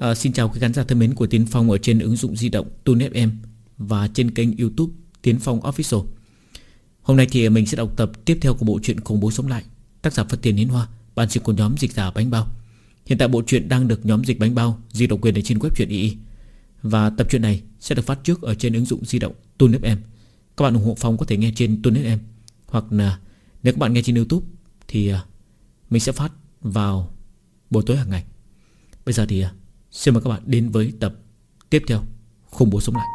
Xin chào quý khán giả thân mến của Tiến Phong ở trên ứng dụng di động Tune FM và trên kênh YouTube Tiến Phong Official. Hôm nay thì mình sẽ đọc tập tiếp theo của bộ truyện Khủng Bố Sống Lại, tác giả Phật Tiền Hiến Hoa, bản dịch của nhóm Dịch Giả Bánh Bao. Hiện tại bộ truyện đang được nhóm Dịch Bánh Bao ghi độc quyền ở trên web truyện II. Và tập truyện này sẽ được phát trước ở trên ứng dụng di động Tune FM. Các bạn ủng hộ Phong có thể nghe trên Tune FM, hoặc là nếu các bạn nghe trên YouTube thì mình sẽ phát vào buổi tối hàng ngày. Bây giờ thì xin mời các bạn đến với tập tiếp theo Khủng Bố Sống Lại.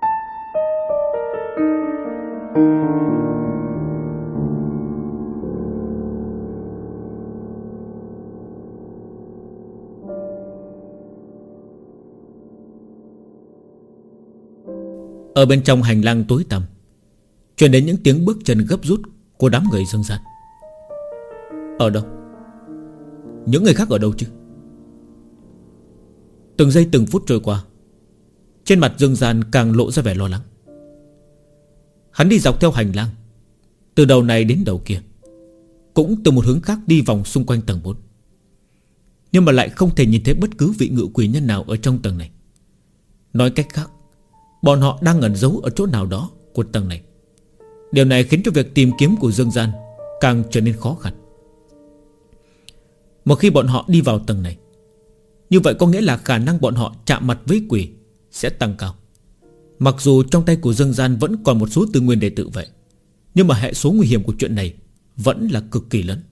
Ở bên trong hành lang tối tăm truyền đến những tiếng bước chân gấp rút của đám người Dương Gian. Ở đâu? Những người khác ở đâu chứ? Từng giây từng phút trôi qua, trên mặt Dương Gian càng lộ ra vẻ lo lắng. Hắn đi dọc theo hành lang, từ đầu này đến đầu kia, cũng từ một hướng khác đi vòng xung quanh tầng 4, nhưng mà lại không thể nhìn thấy bất cứ vị ngự quỷ nhân nào ở trong tầng này. Nói cách khác, bọn họ đang ẩn giấu ở chỗ nào đó của tầng này. Điều này khiến cho việc tìm kiếm của Dương Gian càng trở nên khó khăn. Một khi bọn họ đi vào tầng này, như vậy có nghĩa là khả năng bọn họ chạm mặt với quỷ sẽ tăng cao. Mặc dù trong tay của Dương Gian vẫn còn một số tư nguyên để tự vệ, nhưng mà hệ số nguy hiểm của chuyện này vẫn là cực kỳ lớn.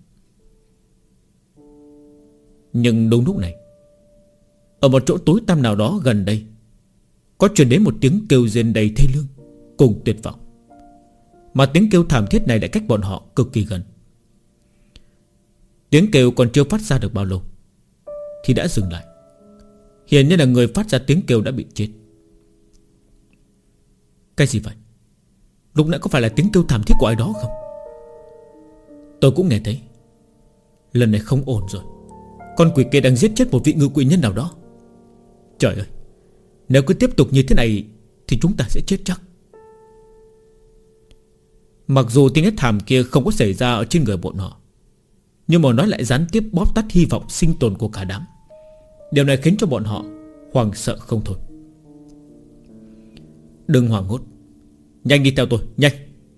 Nhưng đúng lúc này, ở một chỗ tối tăm nào đó gần đây, có truyền đến một tiếng kêu rên đầy thê lương cùng tuyệt vọng. Mà tiếng kêu thảm thiết này đã cách bọn họ cực kỳ gần. Tiếng kêu còn chưa phát ra được bao lâu thì đã dừng lại. Hiển nhiên là người phát ra tiếng kêu đã bị chết. Cái gì vậy? Lúc nãy có phải là tiếng kêu thảm thiết của ai đó không? Tôi cũng nghe thấy. Lần này không ổn rồi. Con quỷ kia đang giết chết một vị ngự quỷ nhân nào đó. Trời ơi, nếu cứ tiếp tục như thế này thì chúng ta sẽ chết chắc. Mặc dù tiếng hét thảm kia không có xảy ra ở trên người bọn họ, nhưng mà nó lại gián tiếp bóp tắt hy vọng sinh tồn của cả đám. Điều này khiến cho bọn họ hoảng sợ không thôi. Đừng hoảng hốt, nhanh đi theo tôi, nhanh.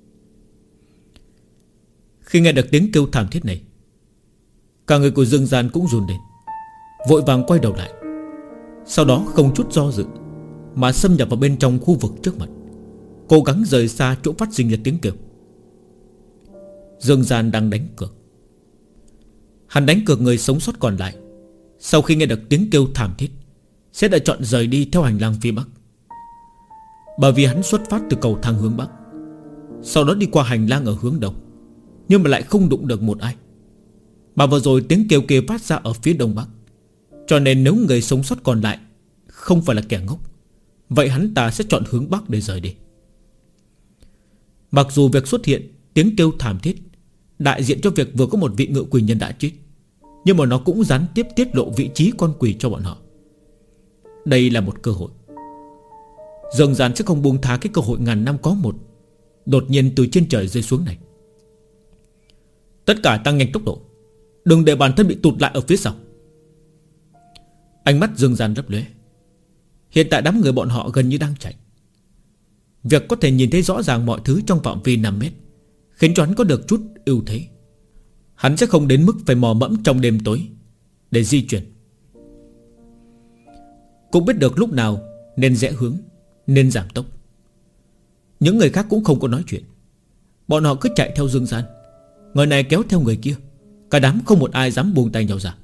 Khi nghe được tiếng kêu thảm thiết này, cả người của Dương Gian cũng run lên, vội vàng quay đầu lại. Sau đó không chút do dự mà xâm nhập vào bên trong khu vực trước mặt, cố gắng rời xa chỗ phát sinh ra tiếng kêu. Dương Gian đang đánh cược. Hắn đánh cược người sống sót còn lại, sau khi nghe được tiếng kêu thảm thiết, sẽ đã chọn rời đi theo hành lang phía Bắc. Bởi vì hắn xuất phát từ cầu thang hướng Bắc, sau đó đi qua hành lang ở hướng Đông, nhưng mà lại không đụng được một ai. Mà vừa rồi tiếng kêu kia phát ra ở phía Đông Bắc, cho nên nếu người sống sót còn lại không phải là kẻ ngốc, vậy hắn ta sẽ chọn hướng Bắc để rời đi. Mặc dù việc xuất hiện tiếng kêu thảm thiết đại diện cho việc vừa có một vị ngự quỷ nhân đã chết, nhưng mà nó cũng gián tiếp tiết lộ vị trí con quỷ cho bọn họ. Đây là một cơ hội. Dương Gian sẽ không buông tha cái cơ hội ngàn năm có một đột nhiên từ trên trời rơi xuống này. Tất cả tăng nhanh tốc độ, đừng để bản thân bị tụt lại ở phía sau. Ánh mắt Dương Gian lấp lóe. Hiện tại đám người bọn họ gần như đang chạy. Việc có thể nhìn thấy rõ ràng mọi thứ trong phạm vi 5 mét khiến cho hắn có được chút ưu thế. Hắn sẽ không đến mức phải mò mẫm trong đêm tối để di chuyển. Cũng biết được lúc nào nên rẽ hướng, nên giảm tốc. Những người khác cũng không có nói chuyện. Bọn họ cứ chạy theo Dương Gian, người này kéo theo người kia, cả đám không một ai dám buông tay nhau ra.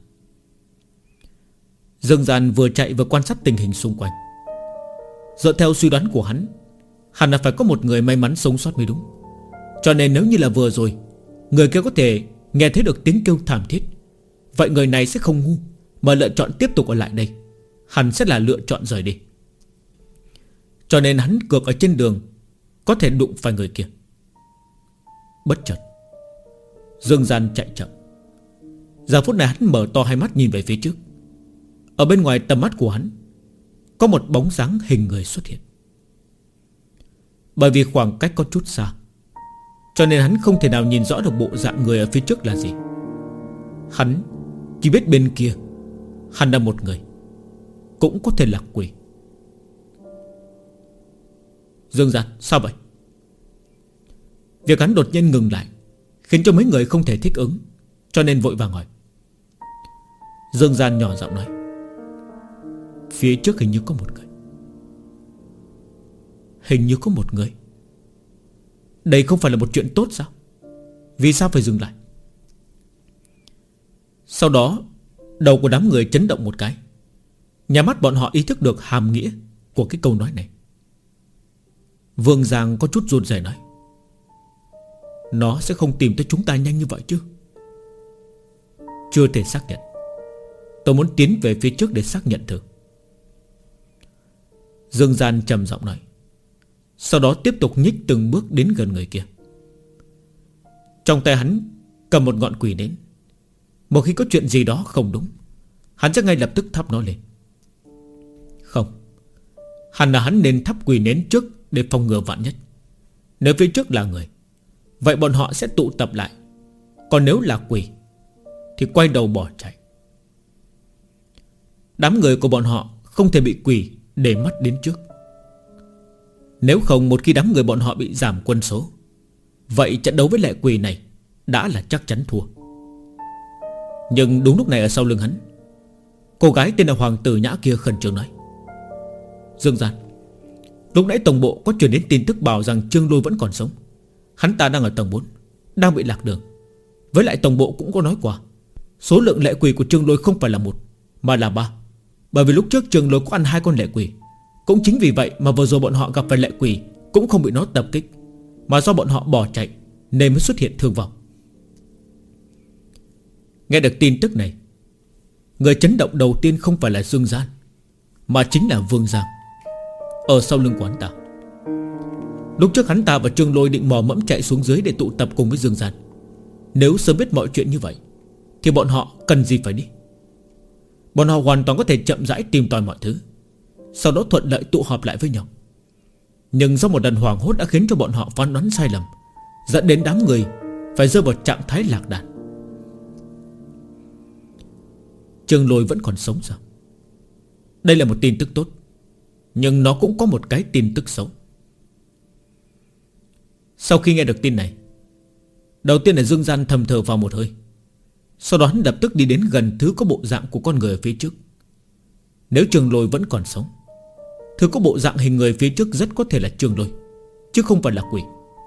Dương Gian vừa chạy vừa quan sát tình hình xung quanh. Dựa theo suy đoán của hắn, hẳn là phải có một người may mắn sống sót mới đúng. Cho nên nếu như là vừa rồi người kia có thể nghe thấy được tiếng kêu thảm thiết, vậy người này sẽ không ngu mà lựa chọn tiếp tục ở lại đây. Hắn sẽ là lựa chọn rời đi. Cho nên hắn cược ở trên đường có thể đụng phải người kia. Bất chợt Dương Gian chạy chậm. Giờ phút này hắn mở to hai mắt nhìn về phía trước. Ở bên ngoài tầm mắt của hắn có một bóng dáng hình người xuất hiện. Bởi vì khoảng cách có chút xa, cho nên hắn không thể nào nhìn rõ được bộ dạng người ở phía trước là gì. Hắn chỉ biết bên kia hắn là một người. cũng có thể là quỷ. Dương Gian, sao vậy? Việc hắn đột nhiên ngừng lại khiến cho mấy người không thể thích ứng, cho nên vội vàng hỏi. Dương Gian nhỏ giọng nói: phía trước hình như có một người. Hình như có một người. Đây không phải là một chuyện tốt sao? Vì sao phải dừng lại? Sau đó đầu của đám người chấn động một cái. Nhà mắt bọn họ ý thức được hàm nghĩa của cái câu nói này. Vương Giang có chút run rẩy nói: nó sẽ không tìm tới chúng ta nhanh như vậy chứ? Chưa thể xác nhận. Tôi muốn tiến về phía trước để xác nhận thử. Dương Gian trầm giọng nói. Sau đó tiếp tục nhích từng bước đến gần người kia. Trong tay hắn cầm một ngọn quỷ nến. Một khi có chuyện gì đó không đúng, hắn sẽ ngay lập tức thắp nó lên. Không, hẳn là hắn nên thắp quỷ nến trước để phòng ngừa vạn nhất. Nếu phía trước là người, vậy bọn họ sẽ tụ tập lại. Còn nếu là quỷ thì quay đầu bỏ chạy. Đám người của bọn họ không thể bị quỷ để mắt đến trước. Nếu không, một khi đám người bọn họ bị giảm quân số, vậy trận đấu với lệ quỷ này đã là chắc chắn thua. Nhưng đúng lúc này ở sau lưng hắn, cô gái tên là Hoàng Tử Nhã kia khẩn trương nói: Dương Gian, lúc nãy tổng bộ có truyền đến tin tức bảo rằng Trương Lôi vẫn còn sống. Hắn ta đang ở tầng 4, đang bị lạc đường. Với lại tổng bộ cũng có nói qua, số lượng lệ quỷ của Trương Lôi không phải là 1 mà là 3. Bởi vì lúc trước Trương Lôi có ăn 2 con lệ quỷ. Cũng chính vì vậy mà vừa rồi bọn họ gặp phải lệ quỷ cũng không bị nó tập kích, mà do bọn họ bỏ chạy nên mới xuất hiện thương vong. Nghe được tin tức này, người chấn động đầu tiên không phải là Dương Gian, mà chính là Vương Giang. Ở sau lưng của hắn ta, lúc trước hắn ta và Trương Lôi định mò mẫm chạy xuống dưới để tụ tập cùng với Dương Gian. Nếu sớm biết mọi chuyện như vậy thì bọn họ cần gì phải đi. Bọn họ hoàn toàn có thể chậm rãi tìm tòi mọi thứ, sau đó thuận lợi tụ họp lại với nhau. Nhưng do một lần hoảng hốt đã khiến cho bọn họ phán đoán sai lầm, dẫn đến đám người phải rơi vào trạng thái lạc đàn. Trương Lôi vẫn còn sống sao? Đây là một tin tức tốt, nhưng nó cũng có một cái tin tức xấu. Sau khi nghe được tin này, đầu tiên là Dương Gian thầm thở vào một hơi. Sau đó hắn lập tức đi đến gần thứ có bộ dạng của con người ở phía trước. Nếu Trương Lôi vẫn còn sống, thứ có bộ dạng hình người phía trước rất có thể là Trương Lôi, chứ không phải là quỷ.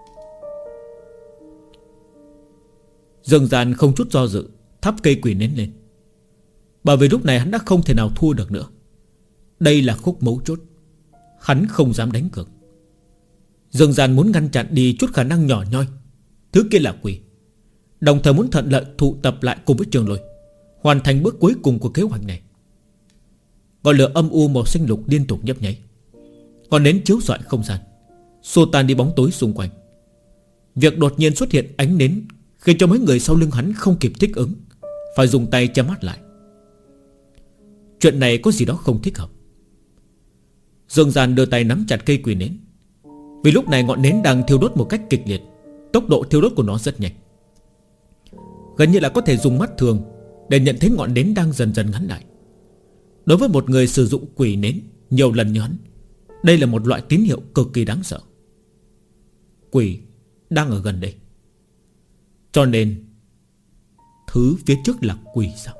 Dương Gian không chút do dự thắp cây quỷ nến lên. Bởi vì lúc này hắn đã không thể nào thua được nữa. Đây là khúc mấu chốt, hắn không dám đánh cược. Dương Gian muốn ngăn chặn đi chút khả năng nhỏ nhoi thứ kia là quỷ, đồng thời muốn thuận lợi tụ tập lại cùng với Trương Lôi, hoàn thành bước cuối cùng của kế hoạch này. Ngọn lửa âm u màu xanh lục liên tục nhấp nháy, ngọn nến chiếu rọi không gian, xua tan đi bóng tối xung quanh. Việc đột nhiên xuất hiện ánh nến khiến cho mấy người sau lưng hắn không kịp thích ứng, phải dùng tay che mắt lại. Chuyện này có gì đó không thích hợp. Dương Gian đưa tay nắm chặt cây quỷ nến. Vì lúc này ngọn nến đang thiêu đốt một cách kịch liệt, tốc độ thiêu đốt của nó rất nhanh, gần như là có thể dùng mắt thường để nhận thấy ngọn nến đang dần dần ngắn lại. Đối với một người sử dụng quỷ nến nhiều lần như hắn, đây là một loại tín hiệu cực kỳ đáng sợ. Quỷ đang ở gần đây, cho nên thứ phía trước là quỷ sao?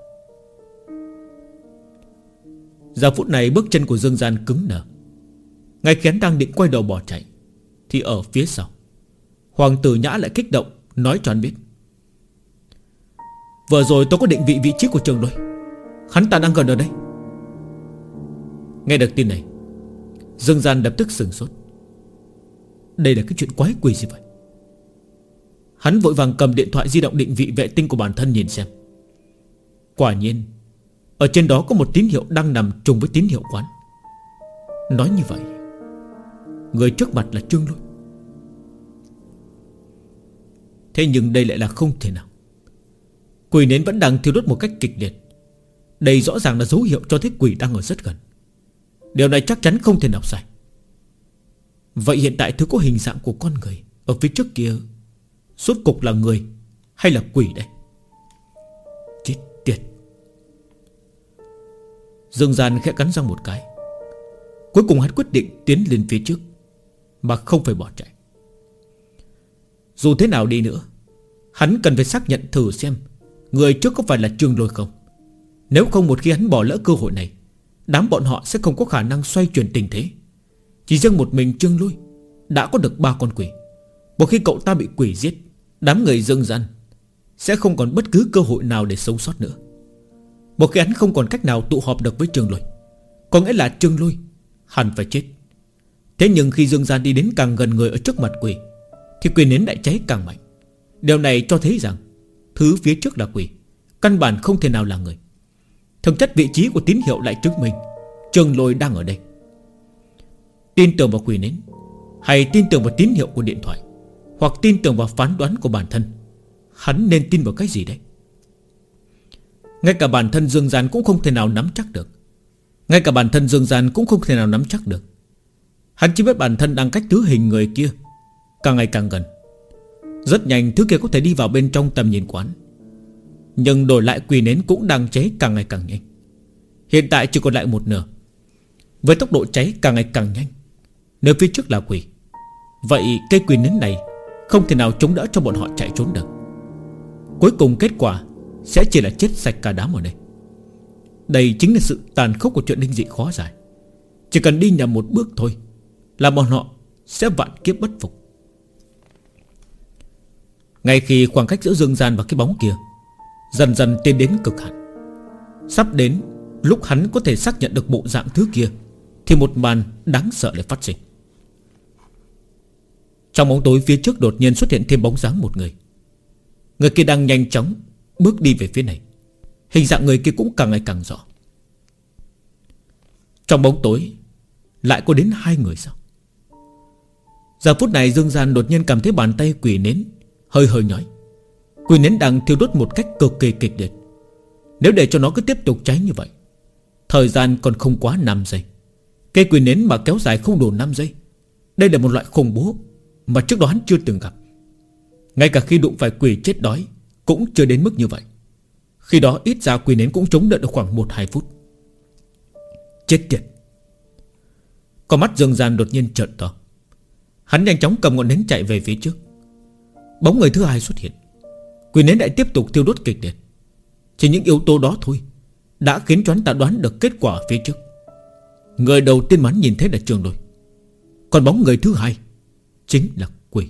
Giờ phút này bước chân của Dương Gian cứng đờ. Ngay khi hắn đang định quay đầu bỏ chạy, thì ở phía sau, Hoàng Tử Nhã lại kích động nói cho hắn biết: vừa rồi tôi có định vị trí của Trương Lôi, hắn ta đang gần ở đây. Nghe được tin này, Dương Gian lập tức sửng sốt. Đây là cái chuyện quái quỷ gì vậy? Hắn vội vàng cầm điện thoại di động định vị vệ tinh của bản thân nhìn xem. Quả nhiên ở trên đó có một tín hiệu đang nằm trùng với tín hiệu quán. Nói như vậy, người trước mặt là Trương Lôi. Thế nhưng đây lại là không thể nào. Quỷ nến vẫn đang thiêu đốt một cách kịch liệt. Đây rõ ràng là dấu hiệu cho thấy quỷ đang ở rất gần. Điều này chắc chắn không thể nào sai. Vậy hiện tại thứ có hình dạng của con người ở phía trước kia rốt cục là người hay là quỷ đây? Chết tiệt. Dương Gian khẽ cắn răng một cái. Cuối cùng hắn quyết định tiến lên phía trước, mà không phải bỏ chạy. Dù thế nào đi nữa, hắn cần phải xác nhận thử xem người trước có phải là Trương Lôi không. Nếu không, một khi hắn bỏ lỡ cơ hội này, đám bọn họ sẽ không có khả năng xoay chuyển tình thế. Chỉ riêng một mình Trương Lôi đã có được 3 con quỷ. Một khi cậu ta bị quỷ giết, đám người Dương Gian sẽ không còn bất cứ cơ hội nào để sống sót nữa. Một khi hắn không còn cách nào tụ họp được với Trương Lôi, có nghĩa là Trương Lôi hẳn phải chết. Thế nhưng khi Dương Gian đi đến càng gần người ở trước mặt quỷ, thì quỷ nến lại cháy càng mạnh. Điều này cho thấy rằng thứ phía trước là quỷ, căn bản không thể nào là người. Thực chất vị trí của tín hiệu lại chứng minh Trương Lôi đang ở đây. Tin tưởng vào quỷ nến, hay tin tưởng vào tín hiệu của điện thoại, hoặc tin tưởng vào phán đoán của bản thân, hắn nên tin vào cái gì đấy? Ngay cả bản thân Dương Gian cũng không thể nào nắm chắc được. Hắn chỉ biết bản thân đang cách thứ hình người kia càng ngày càng gần. Rất nhanh thứ kia có thể đi vào bên trong tầm nhìn quán. Nhưng đổi lại quỷ nến cũng đang cháy càng ngày càng nhanh. Hiện tại chỉ còn lại một nửa. Với tốc độ cháy càng ngày càng nhanh, nếu phía trước là quỷ, vậy cây quỷ nến này không thể nào chống đỡ cho bọn họ chạy trốn được. Cuối cùng kết quả sẽ chỉ là chết sạch cả đám ở đây. Đây chính là sự tàn khốc của chuyện linh dị khó giải. Chỉ cần đi nhầm một bước thôi là bọn họ sẽ vạn kiếp bất phục. Ngay khi khoảng cách giữa Dương Gian và cái bóng kia dần dần tiến đến cực hạn, sắp đến lúc hắn có thể xác nhận được bộ dạng thứ kia, thì một màn đáng sợ lại phát sinh. Trong bóng tối phía trước đột nhiên xuất hiện thêm bóng dáng một người. Người kia đang nhanh chóng bước đi về phía này. Hình dạng người kia cũng càng ngày càng rõ. Trong bóng tối lại có đến 2 người sao? Giờ phút này Dương Gian đột nhiên cảm thấy bàn tay quỷ nến hơi hơi nhói. Quỷ nến đang thiêu đốt một cách cực kỳ kịch liệt. Nếu để cho nó cứ tiếp tục cháy như vậy, thời gian còn không quá 5 giây. Cây quỷ nến mà kéo dài không đủ 5 giây, đây là một loại khủng bố mà trước đó hắn chưa từng gặp. Ngay cả khi đụng phải quỷ chết đói cũng chưa đến mức như vậy. Khi đó ít ra quỷ nến cũng chống đỡ được khoảng 1-2 phút. Chết tiệt! Con mắt Dương Gian đột nhiên trợn to. Hắn nhanh chóng cầm ngọn nến chạy về phía trước. Bóng người thứ hai xuất hiện. Quỷ nến lại tiếp tục thiêu đốt kịch liệt. Chỉ những yếu tố đó thôi đã khiến cho hắn ta đoán được kết quả ở phía trước. Người đầu tiên mà hắn nhìn thấy là Trương Lôi, còn bóng người thứ hai chính là quỷ.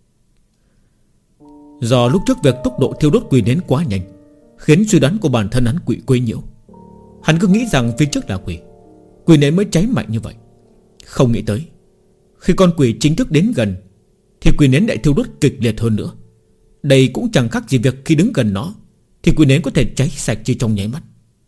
Do lúc trước việc tốc độ thiêu đốt quỷ nến quá nhanh, khiến suy đoán của bản thân hắn quỷ quấy nhiễu. Hắn cứ nghĩ rằng phía trước là quỷ, quỷ nến mới cháy mạnh như vậy. Không nghĩ tới khi con quỷ chính thức đến gần thì quỷ nến lại thiêu đốt kịch liệt hơn nữa. Đây cũng chẳng khác gì việc khi đứng gần nó thì quỷ nến có thể cháy sạch chỉ trong nháy mắt.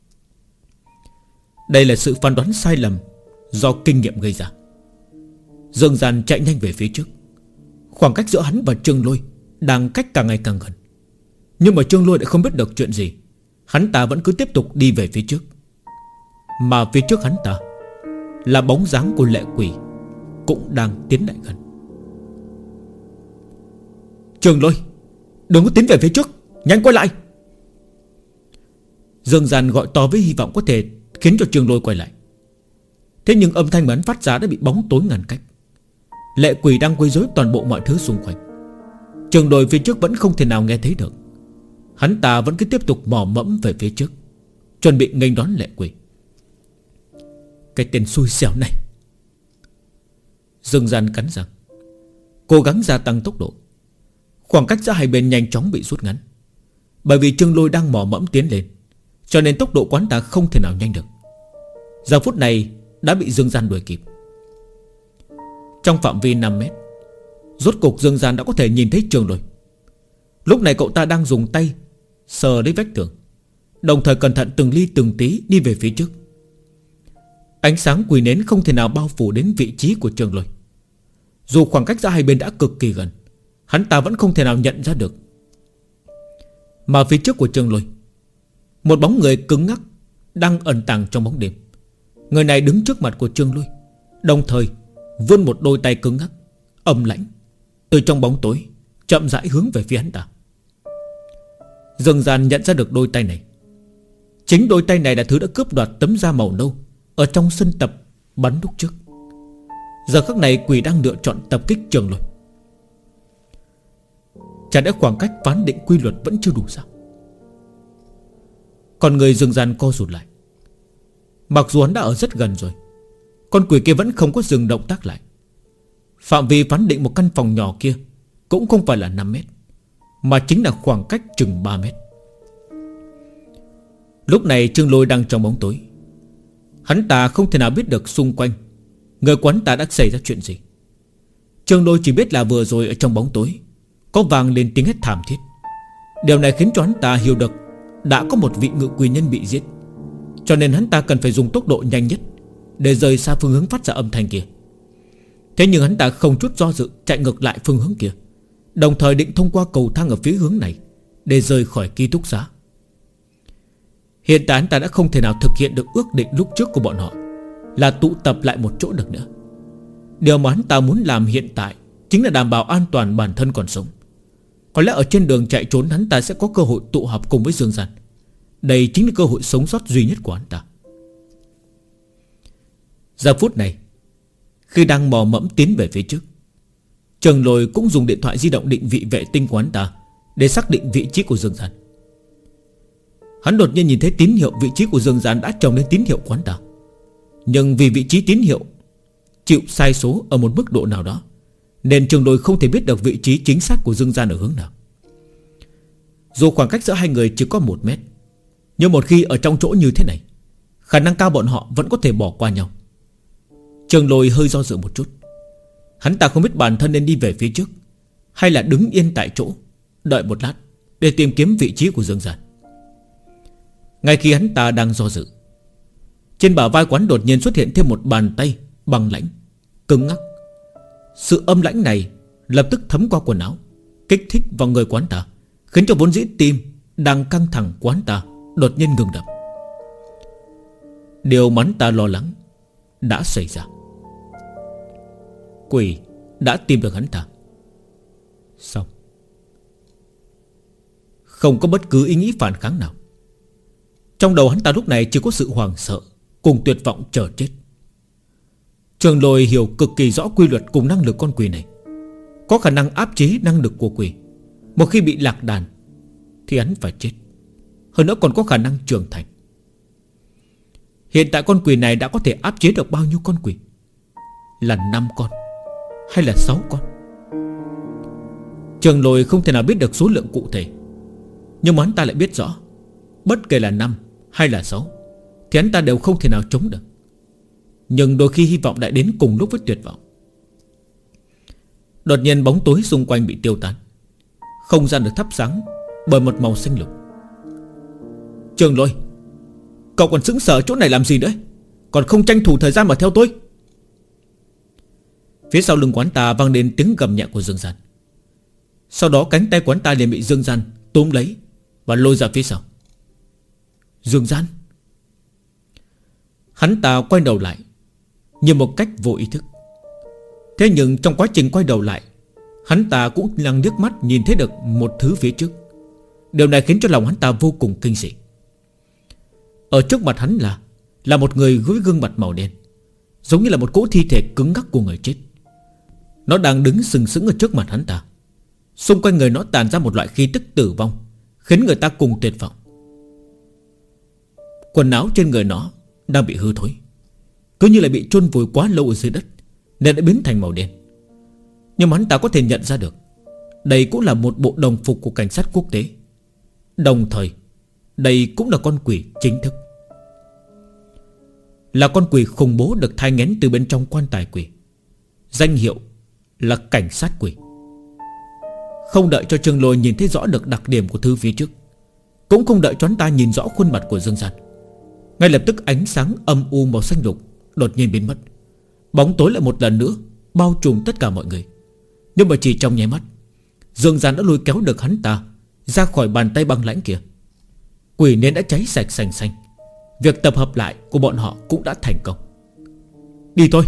Đây là sự phán đoán sai lầm do kinh nghiệm gây ra. Dương Gian chạy nhanh về phía trước. Khoảng cách giữa hắn và Trương Lôi đang cách càng ngày càng gần. Nhưng mà Trương Lôi lại không biết được chuyện gì. Hắn ta vẫn cứ tiếp tục đi về phía trước. Mà phía trước hắn ta là bóng dáng của lệ quỷ cũng đang tiến lại gần. Trương Lôi, đừng có tiến về phía trước, nhanh quay lại! Dương Gian gọi to với hy vọng có thể khiến cho Trương Lôi quay lại. Thế nhưng âm thanh mà hắn phát ra đã bị bóng tối ngăn cách. Lệ quỷ đang quấy rối toàn bộ mọi thứ xung quanh. Trương Lôi phía trước vẫn không thể nào nghe thấy được. Hắn ta vẫn cứ tiếp tục mò mẫm về phía trước, chuẩn bị nghênh đón lệ quỷ. Cái tên xui xẻo này! Dương Gian cắn răng, cố gắng gia tăng tốc độ. Khoảng cách giữa hai bên nhanh chóng bị rút ngắn. Bởi vì Trương Lôi đang mò mẫm tiến lên, cho nên tốc độ quán ta không thể nào nhanh được. Giờ phút này đã bị Dương Gian đuổi kịp. Trong phạm vi 5 mét, rốt cục Dương Gian đã có thể nhìn thấy Trương Lôi. Lúc này cậu ta đang dùng tay sờ lấy vách tường, đồng thời cẩn thận từng ly từng tí đi về phía trước. Ánh sáng quỷ nến không thể nào bao phủ đến vị trí của Trương Lôi. Dù khoảng cách giữa hai bên đã cực kỳ gần, hắn ta vẫn không thể nào nhận ra được. Mà phía trước của Trương Lôi, một bóng người cứng ngắc đang ẩn tàng trong bóng đêm. Người này đứng trước mặt của Trương Lôi, đồng thời vươn một đôi tay cứng ngắc, âm lãnh, từ trong bóng tối chậm rãi hướng về phía hắn ta. Dương Gian nhận ra được đôi tay này Chính đôi tay này là thứ đã cướp đoạt tấm da màu nâu ở trong sân tập bắn lúc trước. Giờ khắc này quỷ đang lựa chọn tập kích Trường Lôi. Chả lẽ khoảng cách phán định quy luật vẫn chưa đủ sao? Còn người Dương Gian co rụt lại. Mặc dù hắn đã ở rất gần rồi, con quỷ kia vẫn không có dừng động tác lại. Phạm vi phán định một căn phòng nhỏ kia cũng không phải là 5 mét, mà chính là khoảng cách chừng 3 mét. Lúc này Trương Lôi đang trong bóng tối. Hắn ta không thể nào biết được xung quanh người quán ta đã xảy ra chuyện gì. Trương Lôi chỉ biết là vừa rồi ở trong bóng tối có vang lên tiếng hét thảm thiết. Điều này khiến cho hắn ta hiểu được đã có một vị ngự quỷ nhân bị giết, cho nên hắn ta cần phải dùng tốc độ nhanh nhất để rời xa phương hướng phát ra âm thanh kia. Thế nhưng hắn ta không chút do dự chạy ngược lại phương hướng kia, đồng thời định thông qua cầu thang ở phía hướng này để rời khỏi ký túc xá. Hiện tại hắn ta đã không thể nào thực hiện được ước định lúc trước của bọn họ là tụ tập lại một chỗ được nữa. Điều mà hắn ta muốn làm hiện tại chính là đảm bảo an toàn bản thân còn sống. Có lẽ ở trên đường chạy trốn hắn ta sẽ có cơ hội tụ họp cùng với Dương Gian. Đây chính là cơ hội sống sót duy nhất của hắn ta. Giờ phút này, khi đang mò mẫm tiến về phía trước, Trường Lôi cũng dùng điện thoại di động định vị vệ tinh của hắn ta để xác định vị trí của Dương Gian. Hắn đột nhiên nhìn thấy tín hiệu vị trí của Dương Gian đã trồng lên tín hiệu của hắn ta. Nhưng vì vị trí tín hiệu chịu sai số ở một mức độ nào đó, nên Trường Lôi không thể biết được vị trí chính xác của Dương Gian ở hướng nào. Dù khoảng cách giữa hai người chỉ có 1 mét, nhưng một khi ở trong chỗ như thế này, khả năng cao bọn họ vẫn có thể bỏ qua nhau. Trường Lôi hơi do dự một chút. Hắn ta không biết bản thân nên đi về phía trước hay là đứng yên tại chỗ đợi một lát để tìm kiếm vị trí của Dương Gian. Ngay khi hắn ta đang do dự, trên bả vai quán đột nhiên xuất hiện thêm một bàn tay băng lãnh, cứng ngắc. Sự âm lãnh này lập tức thấm qua quần áo, kích thích vào người quán ta, khiến cho vốn dĩ tim đang căng thẳng quán ta đột nhiên ngừng đập. Điều mà hắn ta lo lắng đã xảy ra. Quỷ đã tìm được hắn ta. Xong. Không có bất cứ ý nghĩ phản kháng nào. Trong đầu hắn ta lúc này chỉ có sự hoảng sợ cùng tuyệt vọng chờ chết. Trường Lôi hiểu cực kỳ rõ quy luật cùng năng lực con quỷ này. Có khả năng áp chế năng lực của quỷ. Một khi bị lạc đàn thì hắn phải chết. Hơn nữa còn có khả năng trưởng thành. Hiện tại con quỷ này đã có thể áp chế được bao nhiêu con quỷ? Là 5 con hay là 6 con? Trường Lôi không thể nào biết được số lượng cụ thể, nhưng mà hắn ta lại biết rõ, bất kể là 5 hay là 6 thì hắn ta đều không thể nào chống được. Nhưng đôi khi hy vọng lại đến cùng lúc với tuyệt vọng. Đột nhiên bóng tối xung quanh bị tiêu tán, không gian được thắp sáng bởi một màu xanh lục. Trường Lôi, cậu còn sững sờ chỗ này làm gì nữa? Còn không tranh thủ thời gian mà theo tôi? Phía sau lưng quán ta vang lên tiếng gầm nhẹ của Dương Gian. Sau đó cánh tay quán ta liền bị Dương Gian túm lấy và lôi ra phía sau. Dương Gian. Hắn ta quay đầu lại như một cách vô ý thức. Thế nhưng trong quá trình quay đầu lại, hắn ta cũng lăng nước mắt nhìn thấy được một thứ phía trước. Điều này khiến cho lòng hắn ta vô cùng kinh dị. Ở trước mặt hắn là một người với gương mặt màu đen, giống như là một cỗ thi thể cứng ngắc của người chết. Nó đang đứng sừng sững ở trước mặt hắn ta. Xung quanh người nó tàn ra một loại khí tức tử vong, khiến người ta cùng tuyệt vọng. Quần áo trên người nó đang bị hư thối, cứ như là bị chôn vùi quá lâu ở dưới đất nên đã biến thành màu đen. Nhưng mà hắn ta có thể nhận ra được đây cũng là một bộ đồng phục của cảnh sát quốc tế. Đồng thời đây cũng là con quỷ chính thức, là con quỷ khủng bố được thai nghén từ bên trong quan tài quỷ. Danh hiệu là cảnh sát quỷ. Không đợi cho Trường Lôi nhìn thấy rõ được đặc điểm của thứ phía trước, cũng không đợi cho hắn ta nhìn rõ khuôn mặt của Dương Gian, ngay lập tức ánh sáng âm u màu xanh lục đột nhiên biến mất. Bóng tối lại một lần nữa bao trùm tất cả mọi người. Nhưng mà chỉ trong nháy mắt, Dương Gian đã lôi kéo được hắn ta ra khỏi bàn tay băng lãnh kia. Quỷ nến đã cháy sạch sành xanh. Việc tập hợp lại của bọn họ cũng đã thành công. Đi thôi.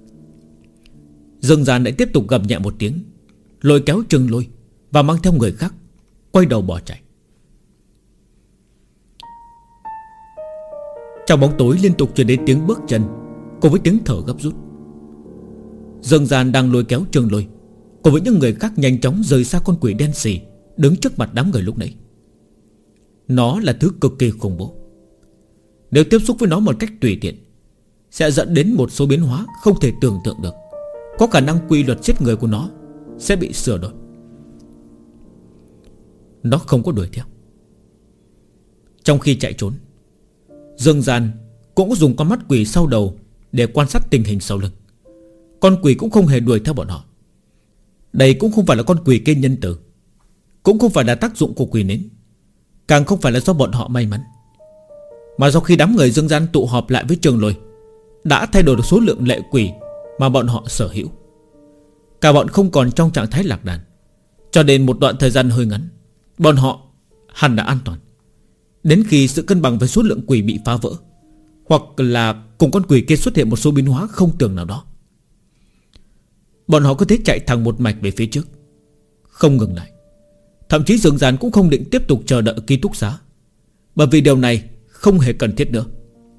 Dương Gian lại tiếp tục gầm nhẹ một tiếng, lôi kéo Trường Lôi và mang theo người khác quay đầu bỏ chạy. Trong bóng tối liên tục truyền đến tiếng bước chân cùng với tiếng thở gấp rút. Dương Gian đang lôi kéo Trường Lôi cùng với những người khác nhanh chóng rời xa con quỷ đen xì đứng trước mặt đám người lúc nãy. Nó là thứ cực kỳ khủng bố. Nếu tiếp xúc với nó một cách tùy tiện sẽ dẫn đến một số biến hóa không thể tưởng tượng được. Có khả năng quy luật giết người của nó sẽ bị sửa đổi. Nó không có đuổi theo. Trong khi chạy trốn, Dương Gian cũng có dùng con mắt quỷ sau đầu để quan sát tình hình sau lưng. Con quỷ cũng không hề đuổi theo bọn họ. Đây cũng không phải là con quỷ kia nhân tử, cũng không phải là tác dụng của quỷ nến, càng không phải là do bọn họ may mắn, mà do khi đám người Dương Gian tụ họp lại với Trường Lôi đã thay đổi được số lượng lệ quỷ mà bọn họ sở hữu. Cả bọn không còn trong trạng thái lạc đàn, cho nên một đoạn thời gian hơi ngắn bọn họ hẳn đã an toàn. Đến khi sự cân bằng về số lượng quỷ bị phá vỡ, hoặc là cùng con quỷ kia xuất hiện một số biến hóa không tưởng nào đó, bọn họ có thể chạy thẳng một mạch về phía trước, không ngừng lại. Thậm chí Dương Gian cũng không định tiếp tục chờ đợi ký túc xá, bởi vì điều này không hề cần thiết nữa.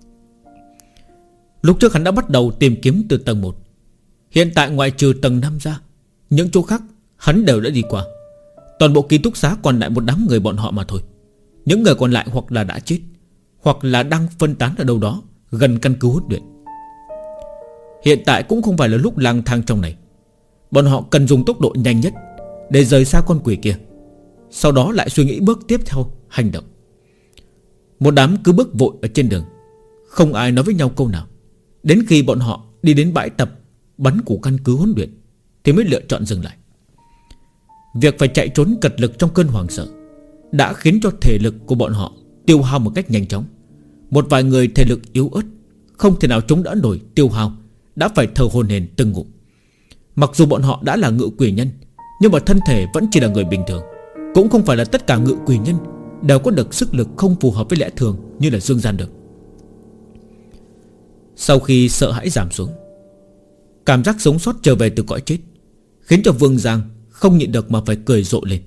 Lúc trước hắn đã bắt đầu tìm kiếm từ tầng 1. Hiện tại ngoại trừ tầng 5 ra, những chỗ khác hắn đều đã đi qua. Toàn bộ ký túc xá còn lại một đám người bọn họ mà thôi. Những người còn lại hoặc là đã chết, hoặc là đang phân tán ở đâu đó gần căn cứ huấn luyện. Hiện tại cũng không phải là lúc lang thang trong này. Bọn họ cần dùng tốc độ nhanh nhất để rời xa con quỷ kia, sau đó lại suy nghĩ bước tiếp theo hành động. Một đám cứ bước vội ở trên đường, không ai nói với nhau câu nào. Đến khi bọn họ đi đến bãi tập bắn của căn cứ huấn luyện thì mới lựa chọn dừng lại. Việc phải chạy trốn cật lực trong cơn hoảng sợ đã khiến cho thể lực của bọn họ tiêu hao một cách nhanh chóng. Một vài người thể lực yếu ớt không thể nào chống đỡ nổi tiêu hao, đã phải thở hổn hển từng ngụm. Mặc dù bọn họ đã là ngự quỷ nhân, nhưng mà thân thể vẫn chỉ là người bình thường. Cũng không phải là tất cả ngự quỷ nhân đều có được sức lực không phù hợp với lẽ thường như là Dương Gian được. Sau khi sợ hãi giảm xuống, cảm giác sống sót trở về từ cõi chết khiến cho Vương Giang không nhịn được mà phải cười rộ lên.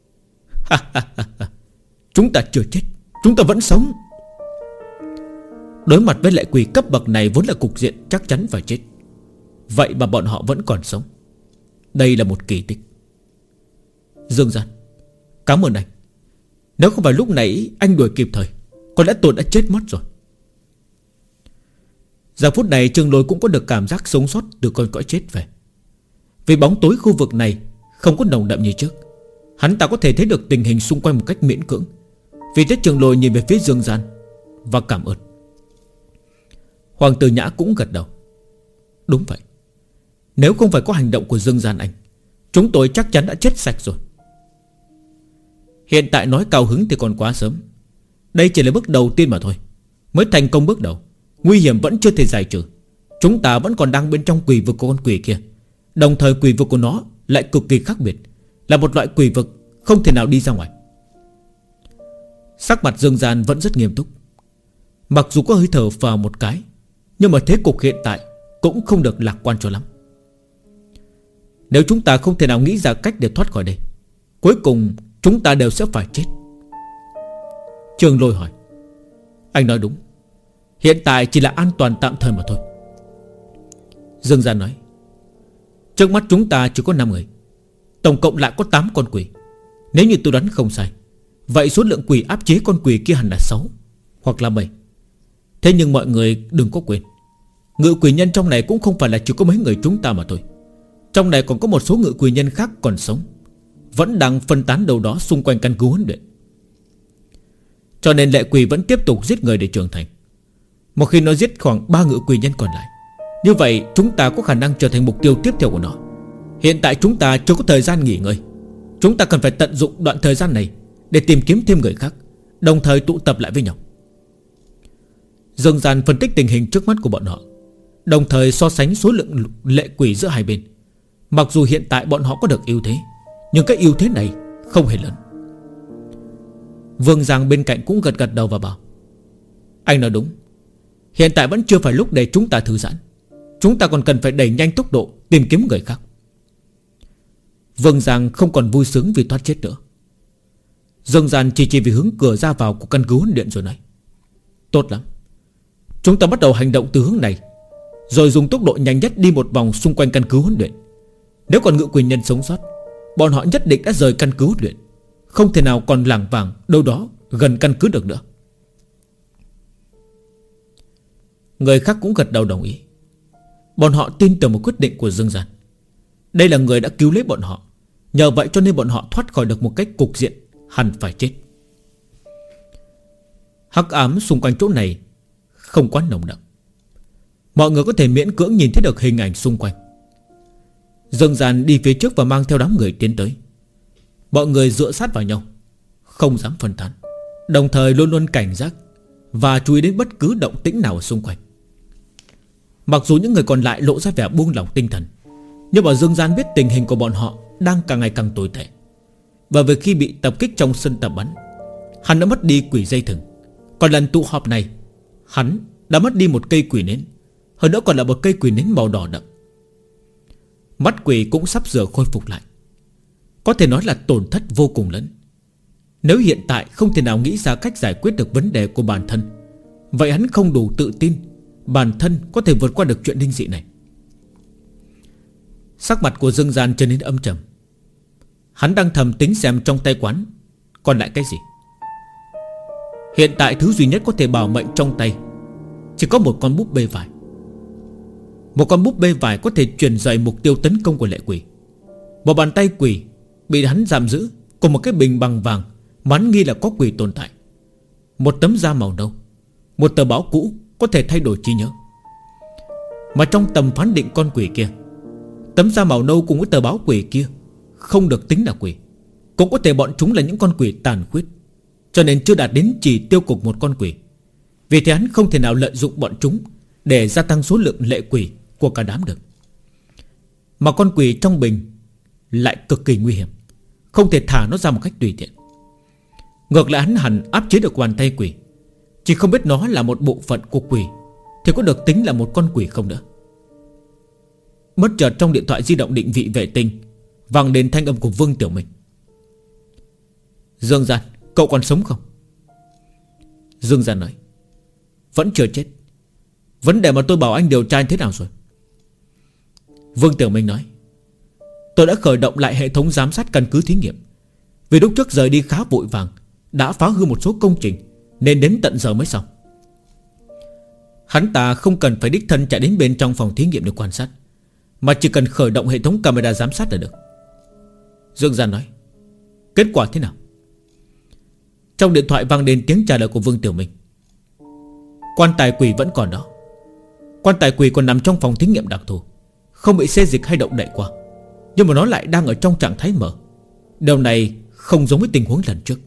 Chúng ta chưa chết, chúng ta vẫn sống. Đối mặt với lệ quỷ cấp bậc này vốn là cục diện chắc chắn phải chết, vậy mà bọn họ vẫn còn sống. Đây là một kỳ tích. Dương Gian, cảm ơn anh. Nếu không phải lúc nãy anh đuổi kịp thời, có lẽ tôi đã chết mất rồi. Giờ phút này Trường Lôi cũng có được cảm giác sống sót từ con cõi chết về. Vì bóng tối khu vực này không có nồng đậm như trước, hắn ta có thể thấy được tình hình xung quanh một cách miễn cưỡng. Vì thế Trường Lôi nhìn về phía Dương Gian và cảm ơn. Hoàng Tử Nhã cũng gật đầu. Đúng vậy, nếu không phải có hành động của Dương Gian anh, chúng tôi chắc chắn đã chết sạch rồi. Hiện tại nói cao hứng thì còn quá sớm. Đây chỉ là bước đầu tiên mà thôi. Mới thành công bước đầu, nguy hiểm vẫn chưa thể giải trừ. Chúng ta vẫn còn đang bên trong quỷ vực của con quỷ kia. Đồng thời quỷ vực của nó lại cực kỳ khác biệt, là một loại quỷ vực không thể nào đi ra ngoài. Sắc mặt Dương Gian vẫn rất nghiêm túc. Mặc dù có hơi thở vào một cái, nhưng mà thế cục hiện tại cũng không được lạc quan cho lắm. Nếu chúng ta không thể nào nghĩ ra cách để thoát khỏi đây, cuối cùng chúng ta đều sẽ phải chết. Trường Lôi hỏi. Anh nói đúng, hiện tại chỉ là an toàn tạm thời mà thôi. Dương Gian nói. Trước mắt chúng ta chỉ có 5 người, tổng cộng lại có 8 con quỷ. Nếu như tôi đoán không sai, vậy số lượng quỷ áp chế con quỷ kia hẳn là 6 hoặc là 7. Thế nhưng mọi người đừng có quên, ngự quỷ nhân trong này cũng không phải là chỉ có mấy người chúng ta mà thôi. Trong này còn có một số ngự quỷ nhân khác còn sống, vẫn đang phân tán đâu đó xung quanh căn cứ huấn luyện. Cho nên lệ quỷ vẫn tiếp tục giết người để trưởng thành. Một khi nó giết khoảng 3 ngự quỷ nhân còn lại, như vậy chúng ta có khả năng trở thành mục tiêu tiếp theo của nó. Hiện tại chúng ta chưa có thời gian nghỉ ngơi. Chúng ta cần phải tận dụng đoạn thời gian này để tìm kiếm thêm người khác, đồng thời tụ tập lại với nhau. Dương Gian phân tích tình hình trước mắt của bọn họ, đồng thời so sánh số lượng lệ quỷ giữa hai bên. Mặc dù hiện tại bọn họ có được ưu thế, nhưng cái ưu thế này không hề lớn. Vương Giang bên cạnh cũng gật gật đầu và bảo. Anh nói đúng, hiện tại vẫn chưa phải lúc để chúng ta thư giãn. Chúng ta còn cần phải đẩy nhanh tốc độ tìm kiếm người khác. Vương Giang không còn vui sướng vì thoát chết nữa. Dương Gian chỉ vì hướng cửa ra vào của căn cứ huấn luyện rồi nói. Tốt lắm, Chúng ta bắt đầu hành động từ hướng này, rồi dùng tốc độ nhanh nhất đi một vòng xung quanh căn cứ huấn luyện. Nếu còn ngự quyền nhân sống sót, bọn họ nhất định đã rời căn cứ huấn luyện, không thể nào còn lảng vảng đâu đó gần căn cứ được nữa. Người khác cũng gật đầu đồng ý. Bọn họ tin tưởng một quyết định của Dương Gian. Đây là người đã cứu lấy bọn họ, nhờ vậy cho nên bọn họ thoát khỏi được một cách cục diện hẳn phải chết. Hắc ám xung quanh chỗ này không quá nồng đậm, mọi người có thể miễn cưỡng nhìn thấy được hình ảnh xung quanh. Dương Gian đi phía trước và mang theo đám người tiến tới. Mọi người dựa sát vào nhau, không dám phân tán, đồng thời luôn luôn cảnh giác và chú ý đến bất cứ động tĩnh nào ở xung quanh. Mặc dù những người còn lại lộ ra vẻ buông lỏng tinh thần, nhưng mà Dương Gian biết tình hình của bọn họ đang càng ngày càng tồi tệ. Và vì khi bị tập kích trong sân tập bắn, hắn đã mất đi quỷ dây thừng. Còn lần tụ họp này, hắn đã mất đi một cây quỷ nến, hơn nữa còn là một cây quỷ nến màu đỏ đậm. Mắt quỷ cũng sắp sửa khôi phục lại, có thể nói là tổn thất vô cùng lớn. Nếu hiện tại không thể nào nghĩ ra cách giải quyết được vấn đề của bản thân, vậy hắn không đủ tự tin bản thân có thể vượt qua được chuyện linh dị này. Sắc mặt của Dương Gian trở nên âm trầm. Hắn đang thầm tính xem trong tay quán còn lại cái gì. Hiện tại thứ duy nhất có thể bảo mệnh trong tay chỉ có một con búp bê vải. Một con búp bê vải có thể truyền dạy mục tiêu tấn công của lệ quỷ. Một bàn tay quỷ bị hắn giam giữ cùng một cái bình bằng vàng mà hắn nghi là có quỷ tồn tại. Một tấm da màu nâu, một tờ báo cũ có thể thay đổi trí nhớ. Mà trong tầm phán định con quỷ kia, tấm da màu nâu cùng với tờ báo quỷ kia không được tính là quỷ. Cũng có thể bọn chúng là những con quỷ tàn khuyết, cho nên chưa đạt đến chỉ tiêu cục một con quỷ. Vì thế hắn không thể nào lợi dụng bọn chúng để gia tăng số lượng lệ quỷ của cả đám được. Mà con quỷ trong bình lại cực kỳ nguy hiểm, không thể thả nó ra một cách tùy tiện. Ngược lại hắn hẳn áp chế được bàn tay quỷ, chỉ không biết nó là một bộ phận của quỷ thì có được tính là một con quỷ không nữa. Bất chợt trong điện thoại di động định vị vệ tinh vang đến thanh âm của Vương Tiểu Minh. Dương Gian, cậu còn sống không? Dương Gian nói, vẫn chưa chết. Vấn đề mà tôi bảo anh điều tra thế nào rồi? Vương Tiểu Minh nói, tôi đã khởi động lại hệ thống giám sát căn cứ thí nghiệm. Vì lúc trước rời đi khá vội vàng, đã phá hư một số công trình, nên đến tận giờ mới xong. Hắn ta không cần phải đích thân chạy đến bên trong phòng thí nghiệm để quan sát, mà chỉ cần khởi động hệ thống camera giám sát là được. Dương Gian nói, kết quả thế nào? Trong điện thoại vang lên tiếng trả lời của Vương Tiểu Minh. Quan tài quỷ vẫn còn đó. Quan tài quỷ còn nằm trong phòng thí nghiệm đặc thù, không bị xê dịch hay động đậy qua, nhưng mà nó lại đang ở trong trạng thái mở. Điều này không giống với tình huống lần trước.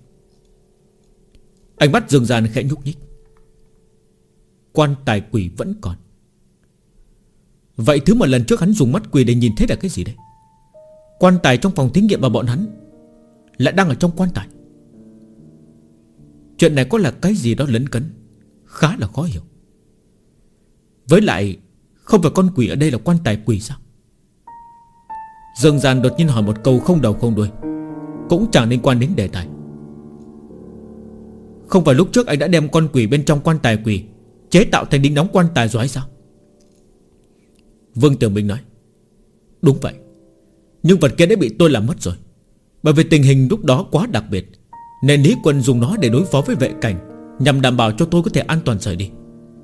Ánh mắt Dương Gian khẽ nhúc nhích. Quan tài quỷ vẫn còn. Vậy thứ mà lần trước hắn dùng mắt quỷ để nhìn thấy là cái gì đây? Quan tài trong phòng thí nghiệm mà bọn hắn lại đang ở trong quan tài. Chuyện này có là cái gì đó lấn cấn, khá là khó hiểu. Với lại không phải con quỷ ở đây là quan tài quỷ sao? Dương Gian đột nhiên hỏi một câu không đầu không đuôi, cũng chẳng liên quan đến đề tài. Không phải lúc trước anh đã đem con quỷ bên trong quan tài quỷ chế tạo thành đinh đóng quan tài rồi hay sao? Vương Tiểu Minh nói, đúng vậy. Nhưng vật kia đã bị tôi làm mất rồi. Bởi vì tình hình lúc đó quá đặc biệt, nên Lý Quân dùng nó để đối phó với vệ cảnh, nhằm đảm bảo cho tôi có thể an toàn rời đi.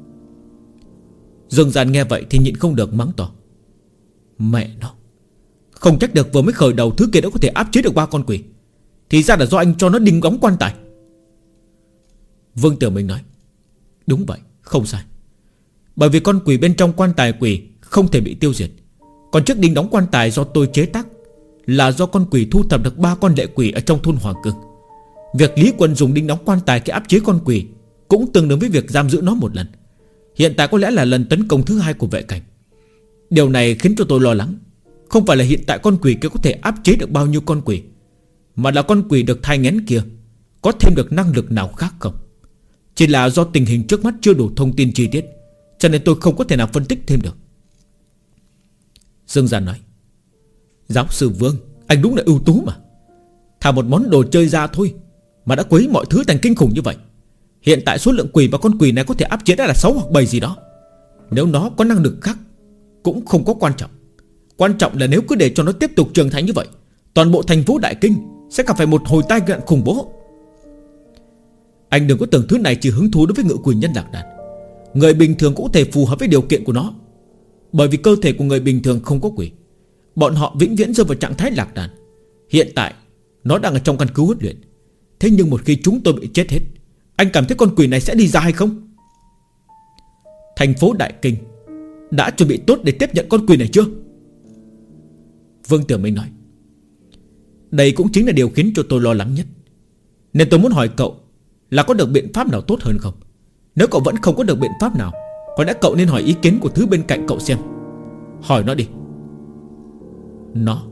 Dương Gian nghe vậy thì nhịn không được mắng to, mẹ nó, không trách được vừa mới khởi đầu thứ kia đã có thể áp chế được 3 con quỷ, thì ra là do anh cho nó đinh đóng quan tài. Vương Tiểu Minh nói, đúng vậy, không sai. Bởi vì con quỷ bên trong quan tài quỷ không thể bị tiêu diệt. Còn chiếc đinh đóng quan tài do tôi chế tác là do con quỷ thu thập được 3 con lệ quỷ ở trong thôn Hoàng Cương. Việc Lý Quân dùng đinh đóng quan tài để áp chế con quỷ cũng tương đương với việc giam giữ nó một lần. Hiện tại có lẽ là lần tấn công thứ 2 của vệ cảnh. Điều này khiến cho tôi lo lắng. Không phải là hiện tại con quỷ kia có thể áp chế được bao nhiêu con quỷ, mà là con quỷ được thai nghén kia có thêm được năng lực nào khác không. Chỉ là do tình hình trước mắt chưa đủ thông tin chi tiết, cho nên tôi không có thể nào phân tích thêm được. Dương Gian nói, giáo sư Vương, anh đúng là ưu tú mà. Thả một món đồ chơi ra thôi mà đã quấy mọi thứ thành kinh khủng như vậy. Hiện tại số lượng quỷ mà con quỷ này có thể áp chế đã là 6 hoặc 7 gì đó. Nếu nó có năng lực khác cũng không có quan trọng. Quan trọng là nếu cứ để cho nó tiếp tục trưởng thành như vậy, toàn bộ thành phố Đại Kinh sẽ gặp phải một hồi tai nạn khủng bố. Anh đừng có tưởng thứ này chỉ hứng thú đối với ngự quỷ nhân lạc đàn. Người bình thường cũng có thể phù hợp với điều kiện của nó. Bởi vì cơ thể của người bình thường không có quỷ, bọn họ vĩnh viễn rơi vào trạng thái lạc đàn. Hiện tại nó đang ở trong căn cứ huấn luyện. Thế nhưng một khi chúng tôi bị chết hết, anh cảm thấy con quỷ này sẽ đi ra hay không? Thành phố Đại Kinh đã chuẩn bị tốt để tiếp nhận con quỷ này chưa? Vương Tiểu Minh nói. Đây cũng chính là điều khiến cho tôi lo lắng nhất. Nên tôi muốn hỏi cậu là có được biện pháp nào tốt hơn không? Nếu cậu vẫn không có được biện pháp nào, có lẽ cậu nên hỏi ý kiến của thứ bên cạnh cậu xem. Hỏi nó đi. Nó.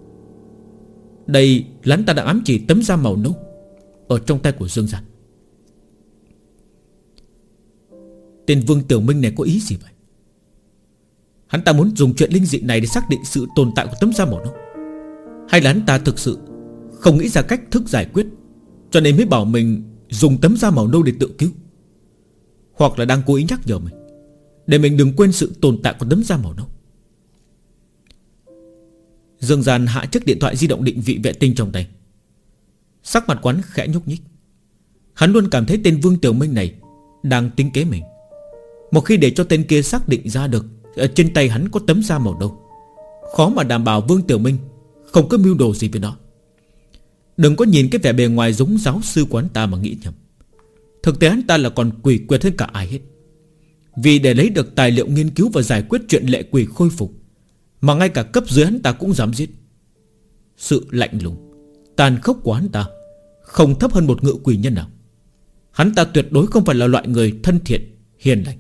Đây lắn ta đang ám chỉ tấm da màu nâu ở trong tay của Dương Giản. Tên Vương Tiểu Minh này có ý gì vậy? Hắn ta muốn dùng chuyện linh dị này để xác định sự tồn tại của tấm da màu nâu, hay là hắn ta thực sự không nghĩ ra cách thức giải quyết, cho nên mới bảo mình dùng tấm da màu nâu để tự cứu? Hoặc là đang cố ý nhắc nhở mình để mình đừng quên sự tồn tại của tấm da màu nâu. Dương Giản hạ chiếc điện thoại di động định vị vệ tinh trong tay. Sắc mặt quán khẽ nhúc nhích. Hắn luôn cảm thấy tên Vương Tiểu Minh này đang tính kế mình. Một khi để cho tên kia xác định ra được ở trên tay hắn có tấm da màu nâu, khó mà đảm bảo Vương Tiểu Minh không có mưu đồ gì với nó. Đừng có nhìn cái vẻ bề ngoài giống giáo sư quán ta mà nghĩ nhầm. Thực tế hắn ta là còn quỷ quyệt hơn cả ai hết. Vì để lấy được tài liệu nghiên cứu và giải quyết chuyện lệ quỷ khôi phục mà ngay cả cấp dưới hắn ta cũng dám giết. Sự lạnh lùng, tàn khốc của hắn ta không thấp hơn một ngự quỷ nhân nào. Hắn ta tuyệt đối không phải là loại người thân thiện, hiền lành.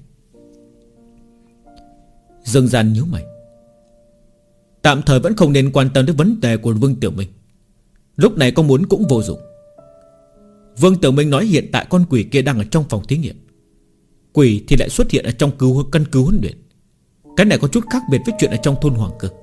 Dương Giản nhíu mày. Tạm thời vẫn không nên quan tâm đến vấn đề của Vương Tiểu Minh. Lúc này có muốn cũng vô dụng. Vương Tiểu Minh nói hiện tại con quỷ kia đang ở trong phòng thí nghiệm. Quỷ thì lại xuất hiện ở trong căn cứ huấn luyện. Cái này có chút khác biệt với chuyện ở trong thôn Hoàng Cư.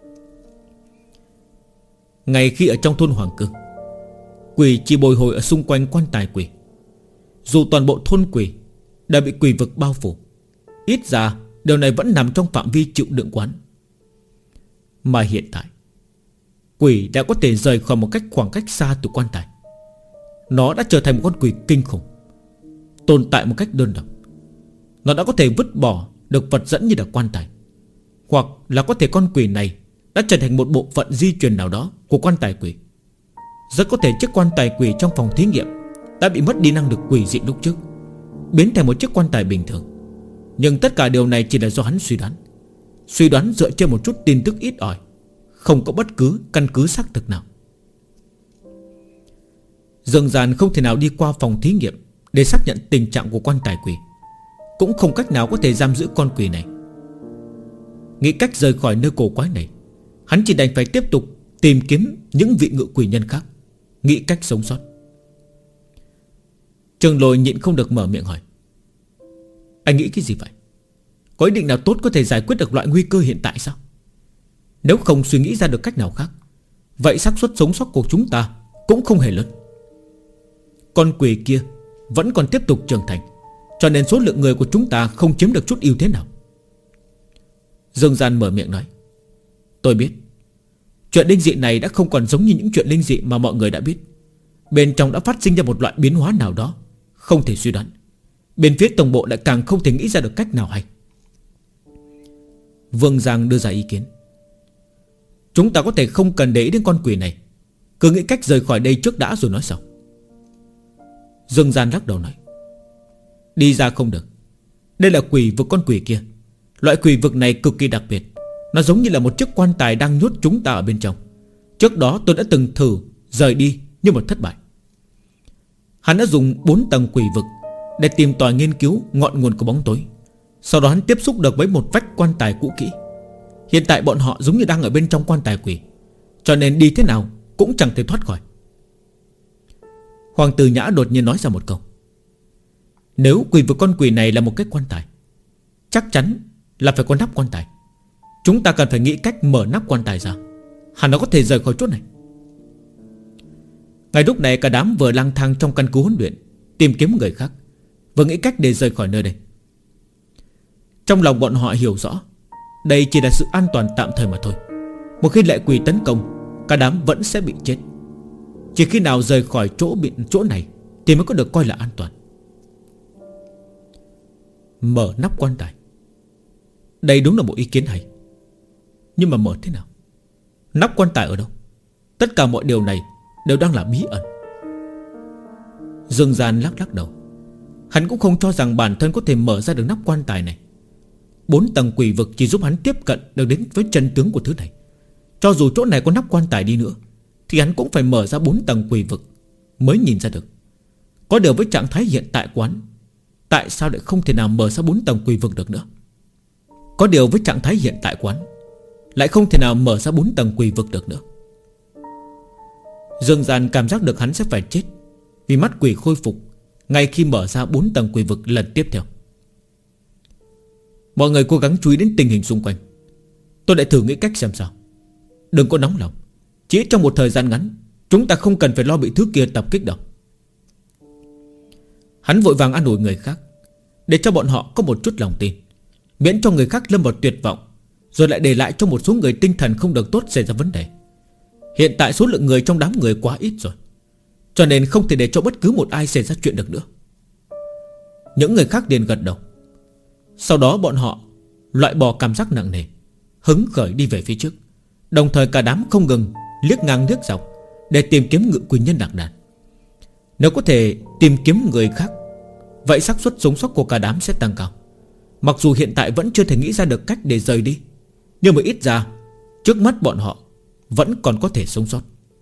Ngày khi ở trong thôn Hoàng Cư, quỷ chỉ bồi hồi ở xung quanh quan tài quỷ. Dù toàn bộ thôn quỷ đã bị quỷ vực bao phủ, ít ra điều này vẫn nằm trong phạm vi chịu đựng quán. Mà hiện tại, quỷ đã có thể rời khỏi một khoảng cách xa từ quan tài. Nó đã trở thành một con quỷ kinh khủng, tồn tại một cách đơn độc. Nó đã có thể vứt bỏ được vật dẫn như là quan tài, hoặc là có thể con quỷ này đã trở thành một bộ phận di truyền nào đó của quan tài quỷ. Rất có thể chiếc quan tài quỷ trong phòng thí nghiệm đã bị mất đi năng lực quỷ dị lúc trước, biến thành một chiếc quan tài bình thường. Nhưng tất cả điều này chỉ là do hắn suy đoán dựa trên một chút tin tức ít ỏi, không có bất cứ căn cứ xác thực nào. Dương Giản không thể nào đi qua phòng thí nghiệm để xác nhận tình trạng của quan tài quỷ, cũng không cách nào có thể giam giữ con quỷ này. Nghĩ cách rời khỏi nơi cổ quái này, hắn chỉ đành phải tiếp tục tìm kiếm những vị ngự quỷ nhân khác, nghĩ cách sống sót. Trường Lôi nhịn không được mở miệng hỏi: Anh nghĩ cái gì vậy? Có ý định nào tốt có thể giải quyết được loại nguy cơ hiện tại sao? Nếu không suy nghĩ ra được cách nào khác, vậy xác suất sống sót của chúng ta cũng không hề lớn. Con quỷ kia vẫn còn tiếp tục trưởng thành, cho nên số lượng người của chúng ta không chiếm được chút ưu thế nào. Dương Giản mở miệng nói: Tôi biết chuyện linh dị này đã không còn giống như những chuyện linh dị mà mọi người đã biết. Bên trong đã phát sinh ra một loại biến hóa nào đó không thể suy đoán. Bên phía tổng bộ lại càng không thể nghĩ ra được cách nào hay. Vương Giang đưa ra ý kiến: Chúng ta có thể không cần để ý đến con quỷ này, cứ nghĩ cách rời khỏi đây trước đã rồi nói sau. Dương Giang lắc đầu nói: Đi ra không được. Đây là quỷ vực con quỷ kia. Loại quỷ vực này cực kỳ đặc biệt. Nó giống như là một chiếc quan tài đang nhốt chúng ta ở bên trong. Trước đó tôi đã từng thử rời đi nhưng mà thất bại. Hắn đã dùng 4 tầng quỷ vực để tìm tòi nghiên cứu ngọn nguồn của bóng tối. Sau đó hắn tiếp xúc được với một vách quan tài cũ kỹ. Hiện tại bọn họ giống như đang ở bên trong quan tài quỷ, cho nên đi thế nào cũng chẳng thể thoát khỏi. Hoàng Tử Nhã đột nhiên nói ra một câu: Nếu quỷ vực con quỷ này là một cái quan tài, chắc chắn là phải có nắp quan tài. Chúng ta cần phải nghĩ cách mở nắp quan tài ra, hẳn nó có thể rời khỏi chỗ này. Ngay lúc này cả đám vừa lang thang trong căn cứ huấn luyện tìm kiếm người khác, và nghĩ cách để rời khỏi nơi đây. Trong lòng bọn họ hiểu rõ đây chỉ là sự an toàn tạm thời mà thôi. Một khi lệ quỷ tấn công, cả đám vẫn sẽ bị chết. Chỉ khi nào rời khỏi chỗ này thì mới có được coi là an toàn. Mở nắp quan tài, đây đúng là một ý kiến hay. Nhưng mà mở thế nào? Nắp quan tài ở đâu? Tất cả mọi điều này đều đang là bí ẩn. Dương Gian lắc đầu. Hắn cũng không cho rằng bản thân có thể mở ra được nắp quan tài này. 4 tầng quỷ vực chỉ giúp hắn tiếp cận được đến với chân tướng của thứ này. Cho dù chỗ này có nắp quan tài đi nữa thì hắn cũng phải mở ra 4 tầng quỷ vực mới nhìn ra được. Có điều với trạng thái hiện tại của hắn, tại sao lại không thể nào mở ra 4 tầng quỷ vực được nữa? Có điều với trạng thái hiện tại của hắn, lại không thể nào mở ra 4 tầng quỷ vực được nữa. Dương Gian cảm giác được hắn sẽ phải chết vì mắt quỷ khôi phục ngay khi mở ra 4 tầng quỷ vực lần tiếp theo. Mọi người cố gắng chú ý đến tình hình xung quanh. Tôi lại thử nghĩ cách xem sao. Đừng có nóng lòng. Chỉ trong một thời gian ngắn, chúng ta không cần phải lo bị thứ kia tập kích đâu. Hắn vội vàng an ủi người khác, để cho bọn họ có một chút lòng tin, miễn cho người khác lâm vào tuyệt vọng, rồi lại để lại cho một số người tinh thần không được tốt xảy ra vấn đề. Hiện tại số lượng người trong đám người quá ít rồi, cho nên không thể để cho bất cứ một ai xảy ra chuyện được nữa. Những người khác liền gật đầu. Sau đó bọn họ loại bỏ cảm giác nặng nề, hứng khởi đi về phía trước. Đồng thời cả đám không ngừng liếc ngang liếc dọc để tìm kiếm ngự quỷ nhân lạc đàn. Nếu có thể tìm kiếm người khác, vậy xác suất sống sót của cả đám sẽ tăng cao. Mặc dù hiện tại vẫn chưa thể nghĩ ra được cách để rời đi, nhưng mà ít ra trước mắt bọn họ vẫn còn có thể sống sót.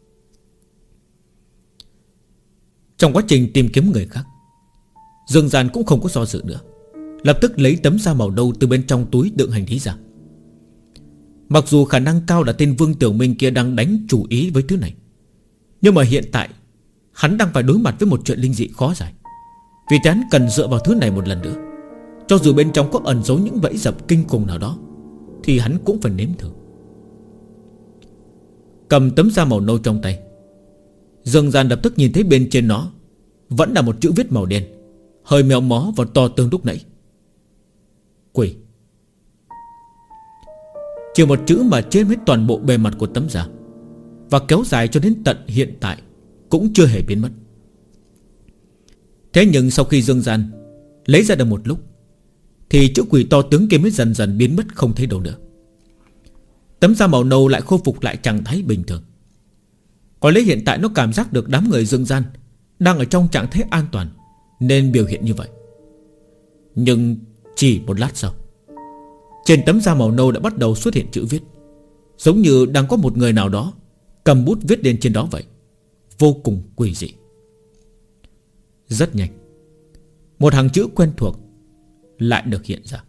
Trong quá trình tìm kiếm người khác, Dương Gian cũng không có do dự nữa, lập tức lấy tấm da màu nâu từ bên trong túi đựng hành lý ra. Mặc dù khả năng cao là tên Vương Tiểu Minh kia đang đánh chủ ý với thứ này, nhưng mà hiện tại hắn đang phải đối mặt với một chuyện linh dị khó giải. Vì thế hắn cần dựa vào thứ này một lần nữa. Cho dù bên trong có ẩn giấu những bẫy dập kinh khủng nào đó thì hắn cũng phải nếm thử. Cầm tấm da màu nâu trong tay, Dương Gian lập tức nhìn thấy bên trên nó vẫn là một chữ viết màu đen, hơi méo mó và to tương lúc nãy: quỷ. Chỉ một chữ mà chiếm hết toàn bộ bề mặt của tấm da, và kéo dài cho đến tận hiện tại cũng chưa hề biến mất. Thế nhưng sau khi Dương Gian lấy ra được một lúc thì chữ quỷ to tướng kia mới dần dần biến mất không thấy đâu nữa. Tấm da màu nâu lại khôi phục lại trạng thái bình thường. Có lẽ hiện tại nó cảm giác được đám người Dương Gian đang ở trong trạng thái an toàn nên biểu hiện như vậy. Nhưng chỉ một lát sau, trên tấm da màu nâu đã bắt đầu xuất hiện chữ viết, giống như đang có một người nào đó cầm bút viết lên trên đó vậy. Vô cùng quỷ dị. Rất nhanh, một hàng chữ quen thuộc lại được hiện ra: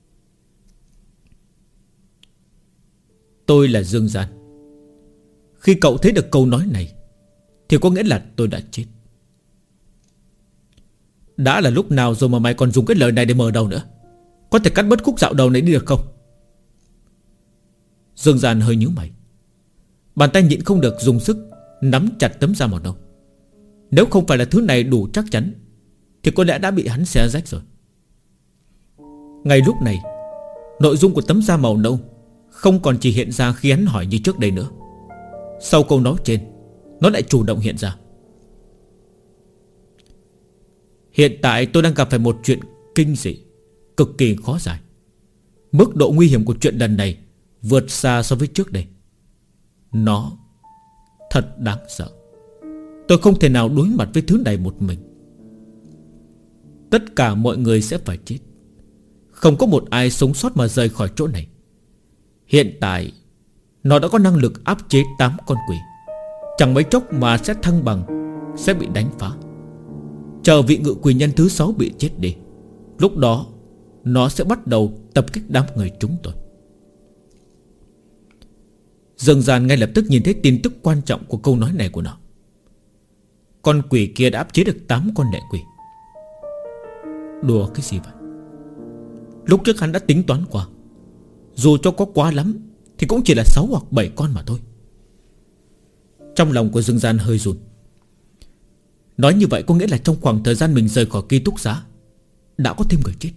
tôi là Dương Gian. Khi cậu thấy được câu nói này thì có nghĩa là tôi đã chết. Đã là lúc nào rồi mà mày còn dùng cái lời này để mở đầu nữa? Có thể cắt bớt khúc dạo đầu này đi được không? Dương Gian hơi nhíu mày, bàn tay nhịn không được dùng sức nắm chặt tấm da màu nâu. Nếu không phải là thứ này đủ chắc chắn thì có lẽ đã bị hắn xé rách rồi. Ngay lúc này, nội dung của tấm da màu nâu không còn chỉ hiện ra khi hắn hỏi như trước đây nữa. Sau câu nói trên, nó lại chủ động hiện ra: hiện tại tôi đang gặp phải một chuyện kinh dị, cực kỳ khó giải. Mức độ nguy hiểm của chuyện lần này vượt xa so với trước đây. Nó thật đáng sợ. Tôi không thể nào đối mặt với thứ này một mình. Tất cả mọi người sẽ phải chết, không có một ai sống sót mà rời khỏi chỗ này. Hiện tại nó đã có năng lực áp chế 8 con quỷ. Chẳng mấy chốc mà sẽ thăng bằng, sẽ bị đánh phá. Chờ vị ngự quỷ nhân thứ 6 bị chết đi, lúc đó nó sẽ bắt đầu tập kích đám người chúng tôi. Dương Gian ngay lập tức nhìn thấy tin tức quan trọng của câu nói này của nó. Con quỷ kia đã áp chế được 8 con lệ quỷ. Đùa cái gì vậy? Lúc trước hắn đã tính toán qua, dù cho có quá lắm thì cũng chỉ là 6 hoặc 7 con mà thôi. Trong lòng của Dương Gian hơi run. Nói như vậy có nghĩa là trong khoảng thời gian mình rời khỏi ký túc xá, đã có thêm người chết.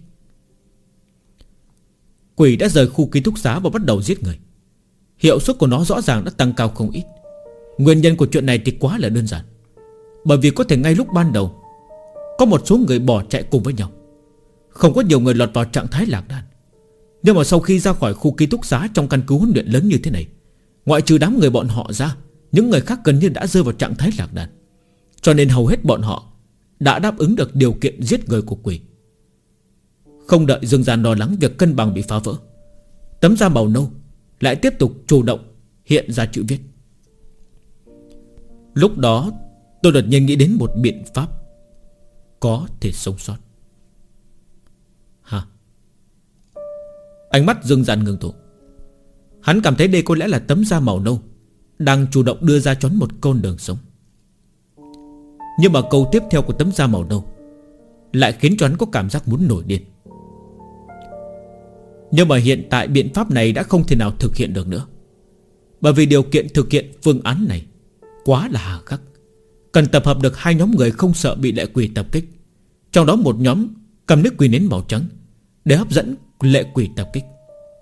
Quỷ đã rời khu ký túc xá và bắt đầu giết người. Hiệu suất của nó rõ ràng đã tăng cao không ít. Nguyên nhân của chuyện này thì quá là đơn giản. Bởi vì có thể ngay lúc ban đầu có một số người bỏ chạy cùng với nhau, không có nhiều người lọt vào trạng thái lạc đàn. Nhưng mà sau khi ra khỏi khu ký túc xá trong căn cứ huấn luyện lớn như thế này, ngoại trừ đám người bọn họ ra, những người khác gần như đã rơi vào trạng thái lạc đàn. Cho nên hầu hết bọn họ đã đáp ứng được điều kiện giết người của quỷ. Không đợi Dương Gian lo lắng việc cân bằng bị phá vỡ, tấm da màu nâu lại tiếp tục chủ động hiện ra chữ viết. Lúc đó tôi đột nhiên nghĩ đến một biện pháp có thể sống sót. Hả? Ánh mắt Dương Gian ngưng tụ. Hắn cảm thấy đây có lẽ là tấm da màu nâu đang chủ động đưa ra cho hắn một con đường sống. Nhưng mà câu tiếp theo của tấm da màu nâu lại khiến cho hắn có cảm giác muốn nổi điên. Nhưng mà hiện tại biện pháp này đã không thể nào thực hiện được nữa. Bởi vì điều kiện thực hiện phương án này quá là hà khắc. Cần tập hợp được hai nhóm người không sợ bị lệ quỷ tập kích. Trong đó một nhóm cầm nước quỷ nến màu trắng để hấp dẫn lệ quỷ tập kích.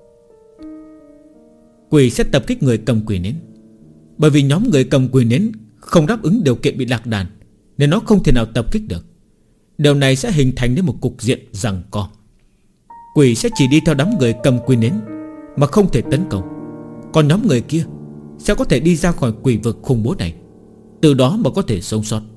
Quỷ sẽ tập kích người cầm quỷ nến. Bởi vì nhóm người cầm quỷ nến không đáp ứng điều kiện bị lạc đàn, nên nó không thể nào tập kích được. Điều này sẽ hình thành nên một cục diện giằng co. Quỷ sẽ chỉ đi theo đám người cầm quỷ nến mà không thể tấn công. Còn nhóm người kia sẽ có thể đi ra khỏi quỷ vực khủng bố này, từ đó mà có thể sống sót.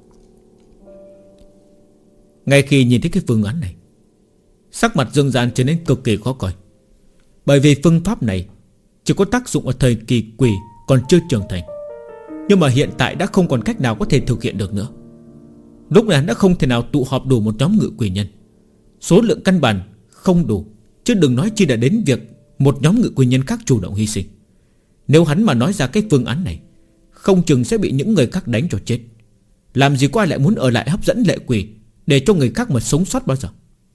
Ngay khi nhìn thấy cái phương án này, sắc mặt Dương Gian trở nên cực kỳ khó coi. Bởi vì phương pháp này chỉ có tác dụng ở thời kỳ quỷ còn chưa trưởng thành. Nhưng mà hiện tại đã không còn cách nào có thể thực hiện được nữa. Lúc này hắn đã không thể nào tụ họp đủ một nhóm ngự quỷ nhân. Số lượng căn bản không đủ, chứ đừng nói chi đã đến việc một nhóm ngự quỷ nhân khác chủ động hy sinh. Nếu hắn mà nói ra cái phương án này, không chừng sẽ bị những người khác đánh cho chết. Làm gì có ai lại muốn ở lại hấp dẫn lệ quỷ để cho người khác mà sống sót bao giờ?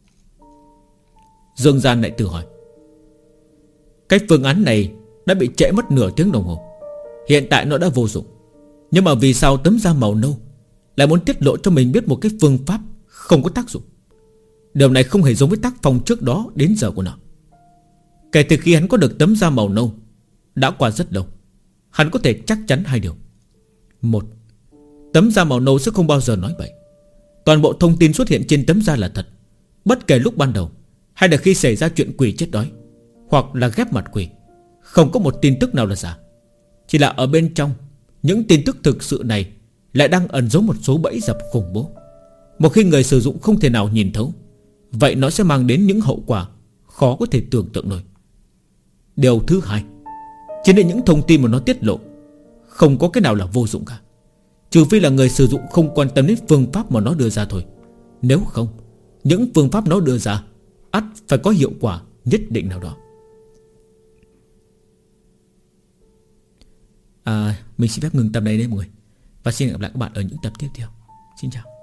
Dương Gian lại tự hỏi. Cái phương án này đã bị trễ mất nửa tiếng đồng hồ. Hiện tại nó đã vô dụng. Nhưng mà vì sao tấm da màu nâu lại muốn tiết lộ cho mình biết một cái phương pháp không có tác dụng? Điều này không hề giống với tác phong trước đó đến giờ của nó. Kể từ khi hắn có được tấm da màu nâu, đã qua rất lâu. Hắn có thể chắc chắn hai điều. Một, tấm da màu nâu sẽ không bao giờ nói bậy. Toàn bộ thông tin xuất hiện trên tấm da là thật, bất kể lúc ban đầu hay là khi xảy ra chuyện quỷ chết đói, hoặc là ghép mặt quỷ. Không có một tin tức nào là giả. Chỉ là ở bên trong những tin tức thực sự này lại đang ẩn giấu một số bẫy dập khủng bố. Một khi người sử dụng không thể nào nhìn thấu, vậy nó sẽ mang đến những hậu quả khó có thể tưởng tượng nổi. Điều thứ hai, chính là những thông tin mà nó tiết lộ không có cái nào là vô dụng cả, trừ phi là người sử dụng không quan tâm đến phương pháp mà nó đưa ra thôi. Nếu không, những phương pháp nó đưa ra ắt phải có hiệu quả nhất định nào đó. Mình xin phép ngừng tập này đây mọi người, và xin gặp lại các bạn ở những tập tiếp theo. Xin chào.